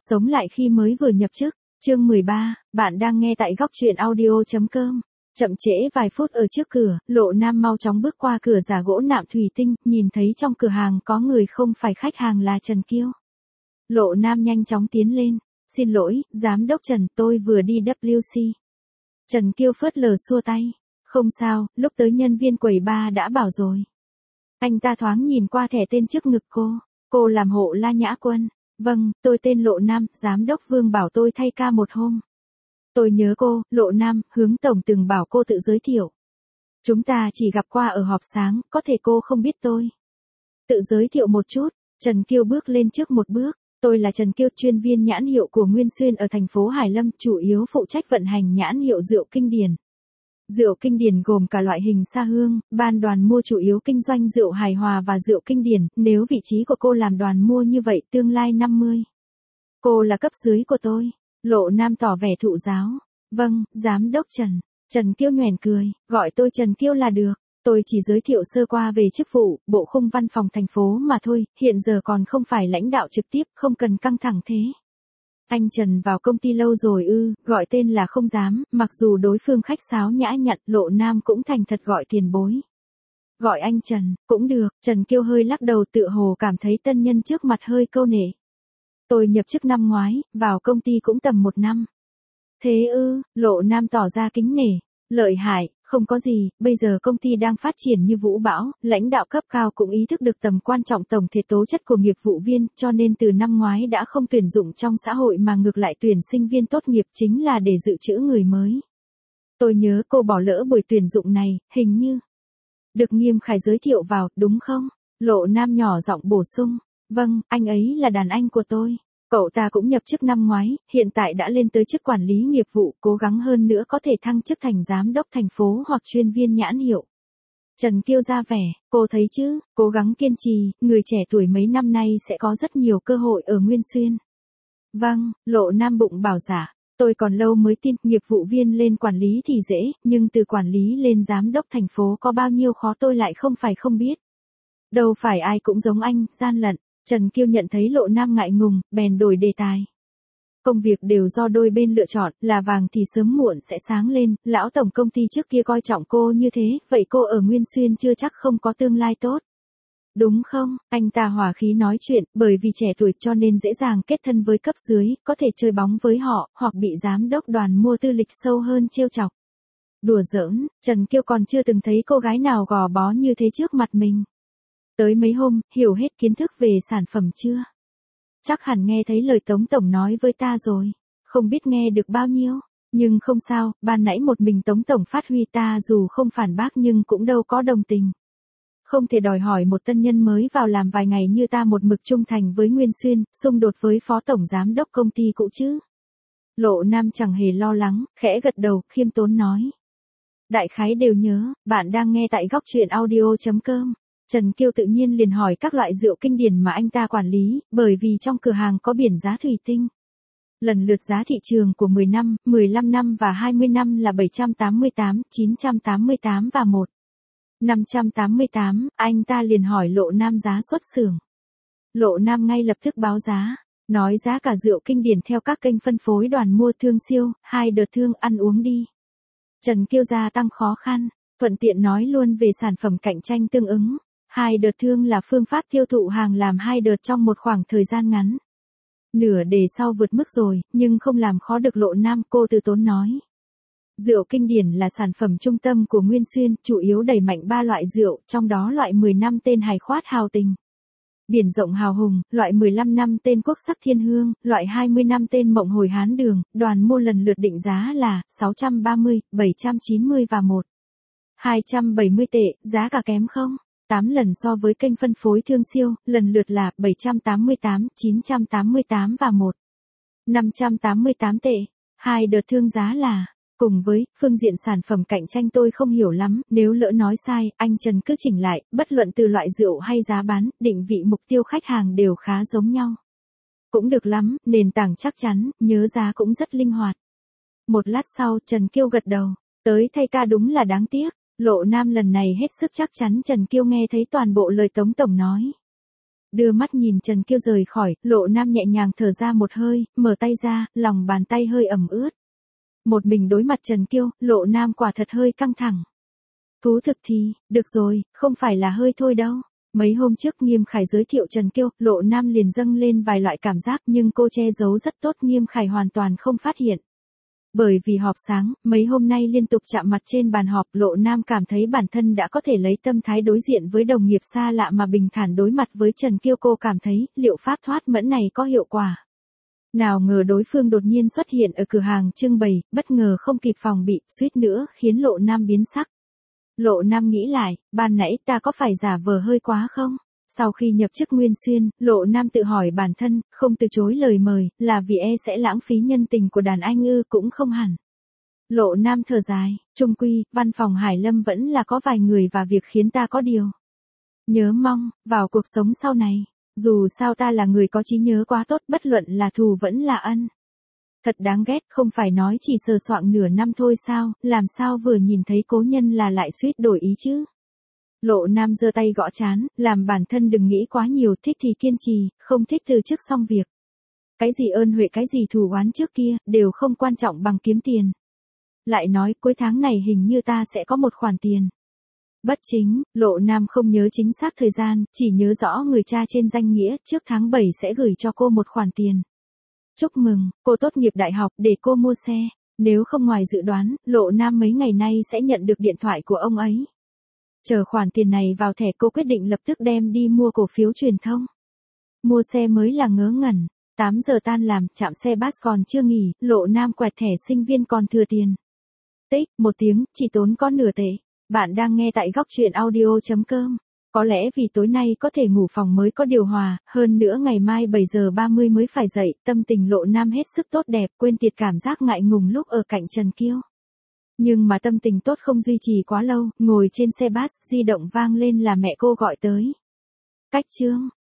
Sống lại khi mới vừa nhập chức. Chương 13, bạn đang nghe tại góc truyện audio.com. Chậm trễ vài phút ở trước cửa, Lộ Nam mau chóng bước qua cửa giả gỗ nạm thủy tinh, nhìn thấy trong cửa hàng có người không phải khách hàng là Trần Kiêu. Lộ Nam nhanh chóng tiến lên. Xin lỗi, giám đốc Trần, tôi vừa đi WC. Trần Kiêu phớt lờ xua tay. Không sao, lúc tới nhân viên quầy bar đã bảo rồi. Anh ta thoáng nhìn qua thẻ tên trước ngực cô. Cô làm hộ La Nhã Quân. Vâng, tôi tên Lộ Nam, giám đốc Vương bảo tôi thay ca một hôm. Tôi nhớ cô, Lộ Nam, hướng tổng từng bảo cô tự giới thiệu. Chúng ta chỉ gặp qua ở họp sáng, có thể cô không biết tôi. Tự giới thiệu một chút, Trần Kiêu bước lên trước một bước. Tôi là Trần Kiêu, chuyên viên nhãn hiệu của Nguyên Xuyên ở thành phố Hải Lâm, chủ yếu phụ trách vận hành nhãn hiệu rượu Kinh Điển. Rượu Kinh Điển gồm cả loại hình xa hương, ban đoàn mua chủ yếu kinh doanh rượu hài hòa và rượu Kinh Điển, nếu vị trí của cô làm đoàn mua như vậy tương lai 50. Cô là cấp dưới của tôi. Lộ Nam tỏ vẻ thụ giáo. Vâng, giám đốc Trần. Trần Kiêu nhoẻn cười, gọi tôi Trần Kiêu là được. Tôi chỉ giới thiệu sơ qua về chức vụ, bộ khung văn phòng thành phố mà thôi, hiện giờ còn không phải lãnh đạo trực tiếp, không cần căng thẳng thế. Anh Trần vào công ty lâu rồi ư, gọi tên là không dám, mặc dù đối phương khách sáo nhã nhặn, Lộ Nam cũng thành thật gọi tiền bối. Gọi anh Trần, cũng được, Trần Kiêu hơi lắc đầu tựa hồ cảm thấy tân nhân trước mặt hơi câu nể. Tôi nhập chức năm ngoái, vào công ty cũng tầm 1 năm. Thế ư, Lộ Nam tỏ ra kính nể. Lợi hại, không có gì, bây giờ công ty đang phát triển như vũ bão, lãnh đạo cấp cao cũng ý thức được tầm quan trọng tổng thể tố chất của nghiệp vụ viên, cho nên từ năm ngoái đã không tuyển dụng trong xã hội mà ngược lại tuyển sinh viên tốt nghiệp chính là để dự trữ người mới. Tôi nhớ cô bỏ lỡ buổi tuyển dụng này, hình như. Được Nghiêm Khải giới thiệu vào, đúng không? Lộ Nam nhỏ giọng bổ sung. Vâng, anh ấy là đàn anh của tôi. Cậu ta cũng nhập chức năm ngoái, hiện tại đã lên tới chức quản lý nghiệp vụ, cố gắng hơn nữa có thể thăng chức thành giám đốc thành phố hoặc chuyên viên nhãn hiệu. Trần Kiêu ra vẻ, cô thấy chứ, cố gắng kiên trì, người trẻ tuổi mấy năm nay sẽ có rất nhiều cơ hội ở Nguyên Xuyên. Vâng, Lộ Nam bụng bảo dạ, tôi còn lâu mới tin, nghiệp vụ viên lên quản lý thì dễ, nhưng từ quản lý lên giám đốc thành phố có bao nhiêu khó tôi lại không phải không biết. Đâu phải ai cũng giống anh, gian lận. Trần Kiêu nhận thấy Lộ Nam ngại ngùng, bèn đổi đề tài. Công việc đều do đôi bên lựa chọn, là vàng thì sớm muộn sẽ sáng lên, lão tổng công ty trước kia coi trọng cô như thế, vậy cô ở Nguyên Xuyên chưa chắc không có tương lai tốt. Đúng không, anh ta hòa khí nói chuyện, bởi vì trẻ tuổi cho nên dễ dàng kết thân với cấp dưới, có thể chơi bóng với họ, hoặc bị giám đốc đoàn mua tư lịch sâu hơn trêu chọc. Đùa giỡn, Trần Kiêu còn chưa từng thấy cô gái nào gò bó như thế trước mặt mình. Tới mấy hôm, hiểu hết kiến thức về sản phẩm chưa? Chắc hẳn nghe thấy lời Tống Tổng nói với ta rồi. Không biết nghe được bao nhiêu. Nhưng không sao, ban nãy một mình Tống Tổng phát huy ta dù không phản bác nhưng cũng đâu có đồng tình. Không thể đòi hỏi một tân nhân mới vào làm vài ngày như ta một mực trung thành với Nguyên Xuyên, xung đột với phó tổng giám đốc công ty cũ chứ. Lộ Nam chẳng hề lo lắng, khẽ gật đầu, khiêm tốn nói. Đại khái đều nhớ, bạn đang nghe tại góc truyện audio.com. Trần Kiêu tự nhiên liền hỏi các loại rượu Kinh Điển mà anh ta quản lý, bởi vì trong cửa hàng có biển giá thủy tinh. Lần lượt giá thị trường của 10 năm, 15 năm và 20 năm là 788, 988 và 588, anh ta liền hỏi Lộ Nam giá xuất xưởng. Lộ Nam ngay lập tức báo giá, nói giá cả rượu Kinh Điển theo các kênh phân phối đoàn mua thương siêu, 2 đợt thương ăn uống đi. Trần Kiêu gia tăng khó khăn, thuận tiện nói luôn về sản phẩm cạnh tranh tương ứng. 2 đợt thương là phương pháp tiêu thụ hàng làm 2 đợt trong một khoảng thời gian ngắn. Nửa đề sau vượt mức rồi, nhưng không làm khó được Lộ Nam, cô từ tốn nói. Rượu Kinh Điển là sản phẩm trung tâm của Nguyên Xuyên, chủ yếu đẩy mạnh 3 loại rượu, trong đó loại 10 năm tên Hải Khoát Hào Tình. Biển Rộng Hào Hùng, loại 15 năm tên Quốc Sắc Thiên Hương, loại 20 năm tên Mộng Hồi Hán Đường, đoàn mua lần lượt định giá là 630, 790 và 270 tệ, giá cả kém không? 8 lần so với kênh phân phối thương siêu, lần lượt là 788, 988 và 588 tệ. 2 đợt thương giá là, cùng với, phương diện sản phẩm cạnh tranh tôi không hiểu lắm, nếu lỡ nói sai, anh Trần cứ chỉnh lại, bất luận từ loại rượu hay giá bán, định vị mục tiêu khách hàng đều khá giống nhau. Cũng được lắm, nền tảng chắc chắn, nhớ giá cũng rất linh hoạt. Một lát sau, Trần Kiêu gật đầu, tới thay ca đúng là đáng tiếc. Lộ Nam lần này hết sức chắc chắn Trần Kiêu nghe thấy toàn bộ lời Tống Tổng nói. Đưa mắt nhìn Trần Kiêu rời khỏi, Lộ Nam nhẹ nhàng thở ra một hơi, mở tay ra, lòng bàn tay hơi ẩm ướt. Một mình đối mặt Trần Kiêu, Lộ Nam quả thật hơi căng thẳng. Thú thực thì, được rồi, không phải là hơi thôi đâu. Mấy hôm trước Nghiêm Khải giới thiệu Trần Kiêu, Lộ Nam liền dâng lên vài loại cảm giác nhưng cô che giấu rất tốt, Nghiêm Khải hoàn toàn không phát hiện. Bởi vì họp sáng, mấy hôm nay liên tục chạm mặt trên bàn họp, Lộ Nam cảm thấy bản thân đã có thể lấy tâm thái đối diện với đồng nghiệp xa lạ mà bình thản đối mặt với Trần Kiêu. Cô cảm thấy liệu pháp thoát mẫn này có hiệu quả. Nào ngờ đối phương đột nhiên xuất hiện ở cửa hàng trưng bày, bất ngờ không kịp phòng bị, suýt nữa khiến Lộ Nam biến sắc. Lộ Nam nghĩ lại, ban nãy ta có phải giả vờ hơi quá không? Sau khi nhập chức Nguyên Xuyên, Lộ Nam tự hỏi bản thân, không từ chối lời mời, là vì sẽ lãng phí nhân tình của đàn anh ư? Cũng không hẳn. Lộ Nam thở dài, chung quy, văn phòng Hải Lâm vẫn là có vài người và việc khiến ta có điều nhớ mong, vào cuộc sống sau này. Dù sao ta là người có trí nhớ quá tốt, bất luận là thù vẫn là ân. Thật đáng ghét, không phải nói chỉ sờ soạng nửa năm thôi sao, làm sao vừa nhìn thấy cố nhân là lại suýt đổi ý chứ. Lộ Nam giơ tay gõ trán, làm bản thân đừng nghĩ quá nhiều, thích thì kiên trì, không thích từ chức xong việc. Cái gì ơn huệ, cái gì thù oán trước kia, đều không quan trọng bằng kiếm tiền. Lại nói, cuối tháng này hình như ta sẽ có một khoản tiền. Bất chính, Lộ Nam không nhớ chính xác thời gian, chỉ nhớ rõ người cha trên danh nghĩa, trước tháng 7 sẽ gửi cho cô một khoản tiền. Chúc mừng, cô tốt nghiệp đại học, để cô mua xe. Nếu không ngoài dự đoán, Lộ Nam mấy ngày nay sẽ nhận được điện thoại của ông ấy. Chờ khoản tiền này vào thẻ, cô quyết định lập tức đem đi mua cổ phiếu truyền thông. Mua xe mới là ngớ ngẩn. 8 giờ tan làm, trạm xe bus còn chưa nghỉ, Lộ Nam quẹt thẻ sinh viên còn thừa tiền. Tích, 1 tiếng, chỉ tốn có nửa tệ. Bạn đang nghe tại góc truyện audio.com. Có lẽ vì tối nay có thể ngủ phòng mới có điều hòa, hơn nữa ngày mai 7 giờ 30 mới phải dậy, tâm tình Lộ Nam hết sức tốt đẹp, quên tiệt cảm giác ngại ngùng lúc ở cạnh Trần Kiêu. Nhưng mà tâm tình tốt không duy trì quá lâu, ngồi trên xe bus, di động vang lên là mẹ cô gọi tới. Cách Trương,